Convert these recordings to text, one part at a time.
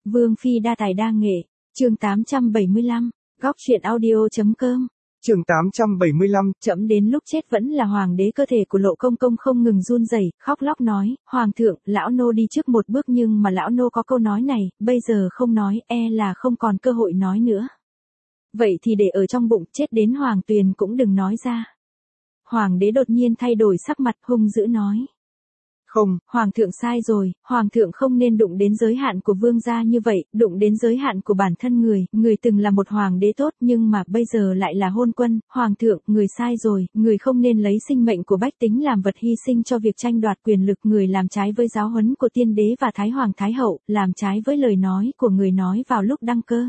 Vương phi đa tài đa nghệ, chương 875, góc truyện audio.com. Chương 875, Chậm đến lúc chết vẫn là hoàng đế. Cơ thể của Lộ Công Công không ngừng run rẩy, khóc lóc nói, hoàng thượng, lão nô đi trước một bước nhưng mà lão nô có câu nói này, bây giờ không nói, e là không còn cơ hội nói nữa. Vậy thì để ở trong bụng, chết đến hoàng tuyền cũng đừng nói ra. Hoàng đế đột nhiên thay đổi sắc mặt, hung dữ nói. Không, hoàng thượng sai rồi, hoàng thượng không nên đụng đến giới hạn của vương gia như vậy, đụng đến giới hạn của bản thân người từng là một hoàng đế tốt nhưng mà bây giờ lại là hôn quân, hoàng thượng, người sai rồi, người không nên lấy sinh mệnh của bách tính làm vật hy sinh cho việc tranh đoạt quyền lực, người làm trái với giáo huấn của tiên đế và thái hoàng thái hậu, làm trái với lời nói của người nói vào lúc đăng cơ.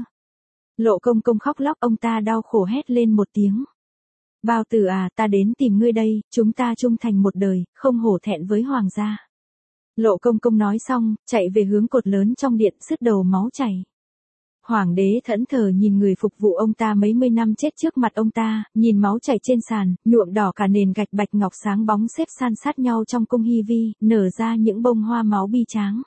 Lộ Công Công khóc lóc, ông ta đau khổ hét lên một tiếng. Bao Tử à, ta đến tìm ngươi đây, chúng ta trung thành một đời, không hổ thẹn với hoàng gia. Lộ Công Công nói xong, chạy về hướng cột lớn trong điện, sứt đầu máu chảy. Hoàng đế thẫn thờ nhìn người phục vụ ông ta mấy mươi năm chết trước mặt ông ta, nhìn máu chảy trên sàn, nhuộm đỏ cả nền gạch bạch ngọc sáng bóng xếp san sát nhau trong cung hy vi, nở ra những bông hoa máu bi tráng.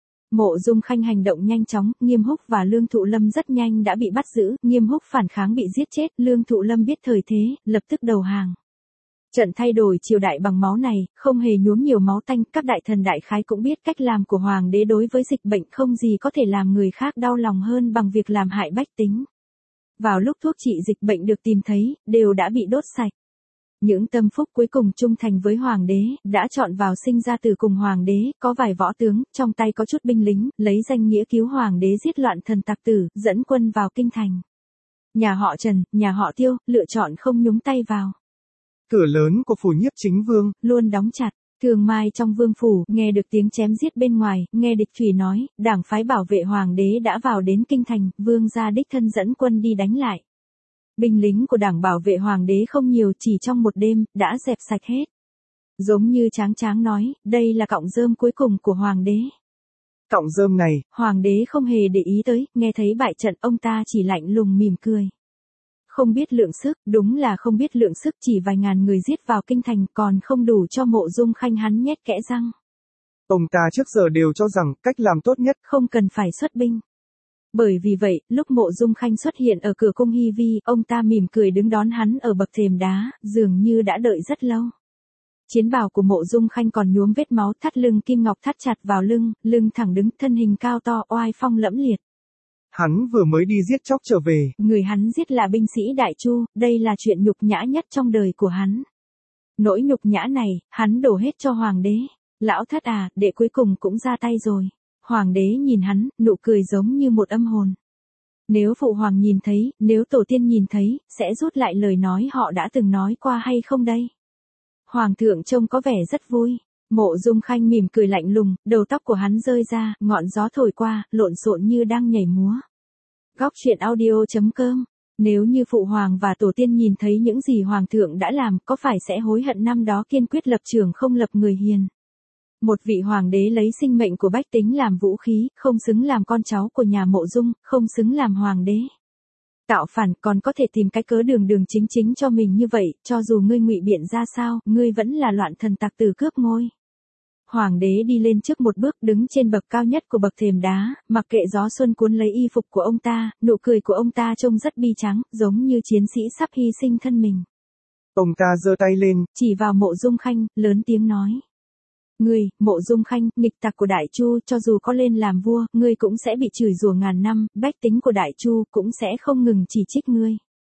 Mộ Dung Khanh hành động nhanh chóng, Nghiêm Húc và Lương Thụ Lâm rất nhanh đã bị bắt giữ, Nghiêm Húc phản kháng bị giết chết, Lương Thụ Lâm biết thời thế, lập tức đầu hàng. Trận thay đổi triều đại bằng máu này, không hề nhuốm nhiều máu tanh, các đại thần đại khái cũng biết cách làm của hoàng đế đối với dịch bệnh không gì có thể làm người khác đau lòng hơn bằng việc làm hại bách tính. Vào lúc thuốc trị dịch bệnh được tìm thấy, đều đã bị đốt sạch. Những tâm phúc cuối cùng trung thành với hoàng đế, đã chọn vào sinh ra tử cùng hoàng đế, có vài võ tướng, trong tay có chút binh lính, lấy danh nghĩa cứu hoàng đế giết loạn thần tặc tử, dẫn quân vào kinh thành. Nhà họ Trần, nhà họ Tiêu, lựa chọn không nhúng tay vào. Cửa lớn của phủ Nhiếp Chính Vương luôn đóng chặt. Thường Mai trong vương phủ, nghe được tiếng chém giết bên ngoài, nghe địch thủy nói, đảng phái bảo vệ hoàng đế đã vào đến kinh thành, vương gia đích thân dẫn quân đi đánh lại. Binh lính của đảng bảo vệ hoàng đế không nhiều, chỉ trong một đêm, đã dẹp sạch hết. Giống như Tráng Tráng nói, đây là cọng rơm cuối cùng của hoàng đế. Cọng rơm này, hoàng đế không hề để ý tới, nghe thấy bại trận ông ta chỉ lạnh lùng mỉm cười. Không biết lượng sức, đúng là không biết lượng sức, chỉ vài ngàn người giết vào kinh thành còn không đủ cho Mộ Dung Khanh hắn nhét kẽ răng. Ông ta trước giờ đều cho rằng cách làm tốt nhất không cần phải xuất binh. Bởi vì vậy, lúc Mộ Dung Khanh xuất hiện ở cửa cung hy vi, ông ta mỉm cười đứng đón hắn ở bậc thềm đá, dường như đã đợi rất lâu. Chiến bào của Mộ Dung Khanh còn nhuốm vết máu, thắt lưng kim ngọc thắt chặt vào lưng, lưng thẳng đứng, thân hình cao to, oai phong lẫm liệt. Hắn vừa mới đi giết chóc trở về. Người hắn giết là binh sĩ Đại Chu, đây là chuyện nhục nhã nhất trong đời của hắn. Nỗi nhục nhã này, hắn đổ hết cho hoàng đế. Lão thất à, đệ cuối cùng cũng ra tay rồi. Hoàng đế nhìn hắn, nụ cười giống như một âm hồn. Nếu phụ hoàng nhìn thấy, nếu tổ tiên nhìn thấy, sẽ rút lại lời nói họ đã từng nói qua hay không đây? Hoàng thượng trông có vẻ rất vui. Mộ Dung Khanh mỉm cười lạnh lùng, đầu tóc của hắn rơi ra, ngọn gió thổi qua, lộn xộn như đang nhảy múa. Góc truyện audio.com. Nếu như phụ hoàng và tổ tiên nhìn thấy những gì hoàng thượng đã làm, có phải sẽ hối hận năm đó kiên quyết lập trường không lập người hiền? Một vị hoàng đế lấy sinh mệnh của bách tính làm vũ khí, không xứng làm con cháu của nhà Mộ Dung, không xứng làm hoàng đế. Tạo phản còn có thể tìm cái cớ đường đường chính chính cho mình như vậy, cho dù ngươi ngụy biện ra sao, ngươi vẫn là loạn thần tặc tử cướp ngôi. Hoàng đế đi lên trước một bước, đứng trên bậc cao nhất của bậc thềm đá, mặc kệ gió xuân cuốn lấy y phục của ông ta, nụ cười của ông ta trông rất bi tráng, giống như chiến sĩ sắp hy sinh thân mình. Ông ta giơ tay lên, chỉ vào Mộ Dung Khanh, lớn tiếng nói. Ngươi, Mộ Dung Khanh, nghịch tặc của Đại Chu, cho dù có lên làm vua, ngươi cũng sẽ bị chửi rủa ngàn năm, bách tính của Đại Chu cũng sẽ không ngừng chỉ trích ngươi.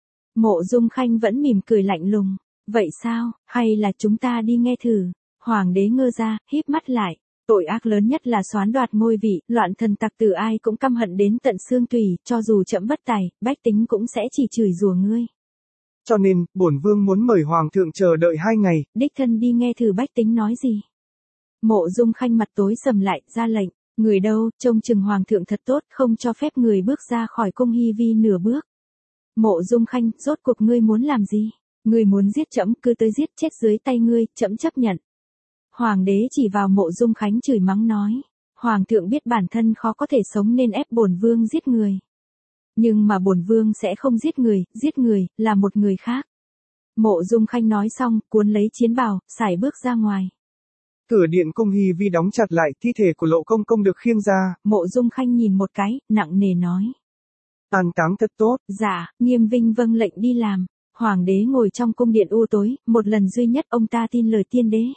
Mộ Dung Khanh vẫn mỉm cười lạnh lùng. Vậy sao, hay là chúng ta đi nghe thử? Hoàng đế ngơ ra, híp mắt lại. Tội ác lớn nhất là soán đoạt ngôi vị, loạn thần tặc tử ai cũng căm hận đến tận xương tủy, cho dù trẫm bất tài, bách tính cũng sẽ chỉ chửi rủa ngươi. Cho nên, bổn vương muốn mời hoàng thượng chờ đợi 2 ngày. Đích thân đi nghe thử bách tính nói gì. Mộ Dung Khanh mặt tối sầm lại, ra lệnh. Người đâu, trông chừng hoàng thượng thật tốt, không cho phép người bước ra khỏi cung hy vi nửa bước. Mộ Dung Khanh, rốt cuộc ngươi muốn làm gì? Ngươi muốn giết trẫm, cứ tới giết chết dưới tay ngươi, trẫm chấp nhận. Hoàng đế chỉ vào Mộ Dung Khánh chửi mắng nói. Hoàng thượng biết bản thân khó có thể sống nên ép bổn vương giết người. Nhưng mà bổn vương sẽ không giết người là một người khác. Mộ Dung Khanh nói xong, cuốn lấy chiến bào, sải bước ra ngoài. Cửa điện cung Hy Vi đóng chặt lại, thi thể của Lộ Công Công được khiêng ra. Mộ Dung Khanh nhìn một cái, nặng nề nói. An táng thật tốt. Dạ, Nghiêm Vinh vâng lệnh đi làm. Hoàng đế ngồi trong cung điện u tối, một lần duy nhất ông ta tin lời tiên đế.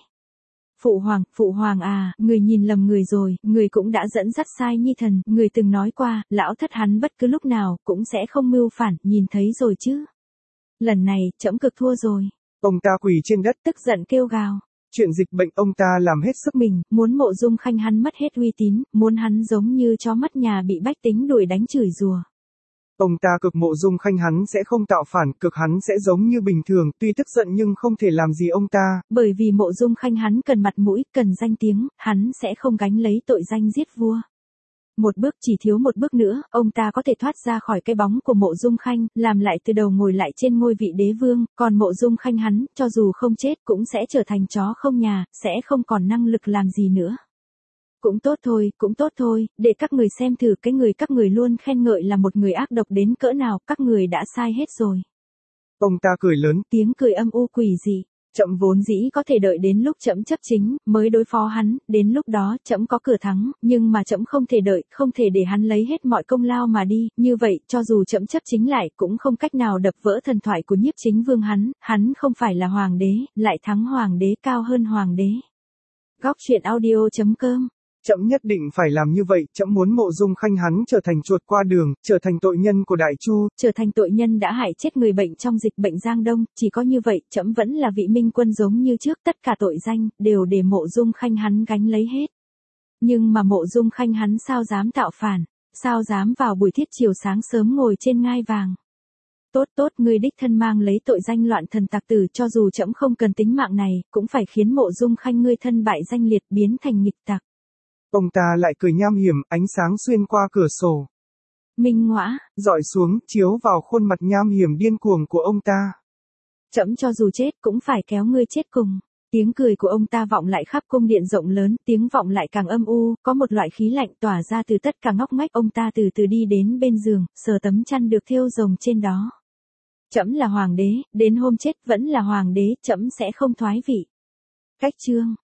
Phụ hoàng à, người nhìn lầm người rồi, người cũng đã dẫn dắt sai nhi thần, người từng nói qua, lão thất hắn bất cứ lúc nào, cũng sẽ không mưu phản, nhìn thấy rồi chứ. Lần này, trẫm cực thua rồi. Ông ta quỳ trên đất, tức giận kêu gào. Chuyện dịch bệnh ông ta làm hết sức mình, muốn Mộ Dung Khanh hắn mất hết uy tín, muốn hắn giống như chó mất nhà bị bách tính đuổi đánh chửi rủa. Ông ta cực Mộ Dung Khanh hắn sẽ không tạo phản, cực hắn sẽ giống như bình thường, tuy tức giận nhưng không thể làm gì ông ta. Bởi vì Mộ Dung Khanh hắn cần mặt mũi, cần danh tiếng, hắn sẽ không gánh lấy tội danh giết vua. Một bước, chỉ thiếu một bước nữa, ông ta có thể thoát ra khỏi cái bóng của Mộ Dung Khanh, làm lại từ đầu ngồi lại trên ngôi vị đế vương, còn Mộ Dung Khanh hắn, cho dù không chết cũng sẽ trở thành chó không nhà, sẽ không còn năng lực làm gì nữa. Cũng tốt thôi, để các người xem thử cái người các người luôn khen ngợi là một người ác độc đến cỡ nào, các người đã sai hết rồi. Ông ta cười lớn, tiếng cười âm u quỷ dị. Trẫm vốn dĩ có thể đợi đến lúc trẫm chấp chính, mới đối phó hắn, đến lúc đó trẫm có cửa thắng, nhưng mà trẫm không thể đợi, không thể để hắn lấy hết mọi công lao mà đi, như vậy, cho dù trẫm chấp chính lại, cũng không cách nào đập vỡ thần thoại của Nhiếp Chính Vương hắn không phải là hoàng đế, lại thắng hoàng đế cao hơn hoàng đế. Góc truyện audio.com. Trẫm nhất định phải làm như vậy, trẫm muốn Mộ Dung Khanh hắn trở thành chuột qua đường, trở thành tội nhân của Đại Chu, trở thành tội nhân đã hại chết người bệnh trong dịch bệnh Giang Đông, chỉ có như vậy, trẫm vẫn là vị minh quân giống như trước, tất cả tội danh đều để Mộ Dung Khanh hắn gánh lấy hết. Nhưng mà Mộ Dung Khanh hắn sao dám tạo phản, sao dám vào buổi thiết chiều sáng sớm ngồi trên ngai vàng. Tốt, ngươi đích thân mang lấy tội danh loạn thần tặc tử, cho dù trẫm không cần tính mạng này, cũng phải khiến Mộ Dung Khanh ngươi thân bại danh liệt, biến thành nghịch tặc. Ông ta lại cười nham hiểm, ánh sáng xuyên qua cửa sổ. Minh ngõa, dọi xuống, chiếu vào khuôn mặt nham hiểm điên cuồng của ông ta. Trẫm cho dù chết cũng phải kéo ngươi chết cùng. Tiếng cười của ông ta vọng lại khắp cung điện rộng lớn, tiếng vọng lại càng âm u, có một loại khí lạnh tỏa ra từ tất cả ngóc ngách. Ông ta từ từ đi đến bên giường, sờ tấm chăn được thêu rồng trên đó. Trẫm là hoàng đế, đến hôm chết vẫn là hoàng đế, trẫm sẽ không thoái vị. Cách chương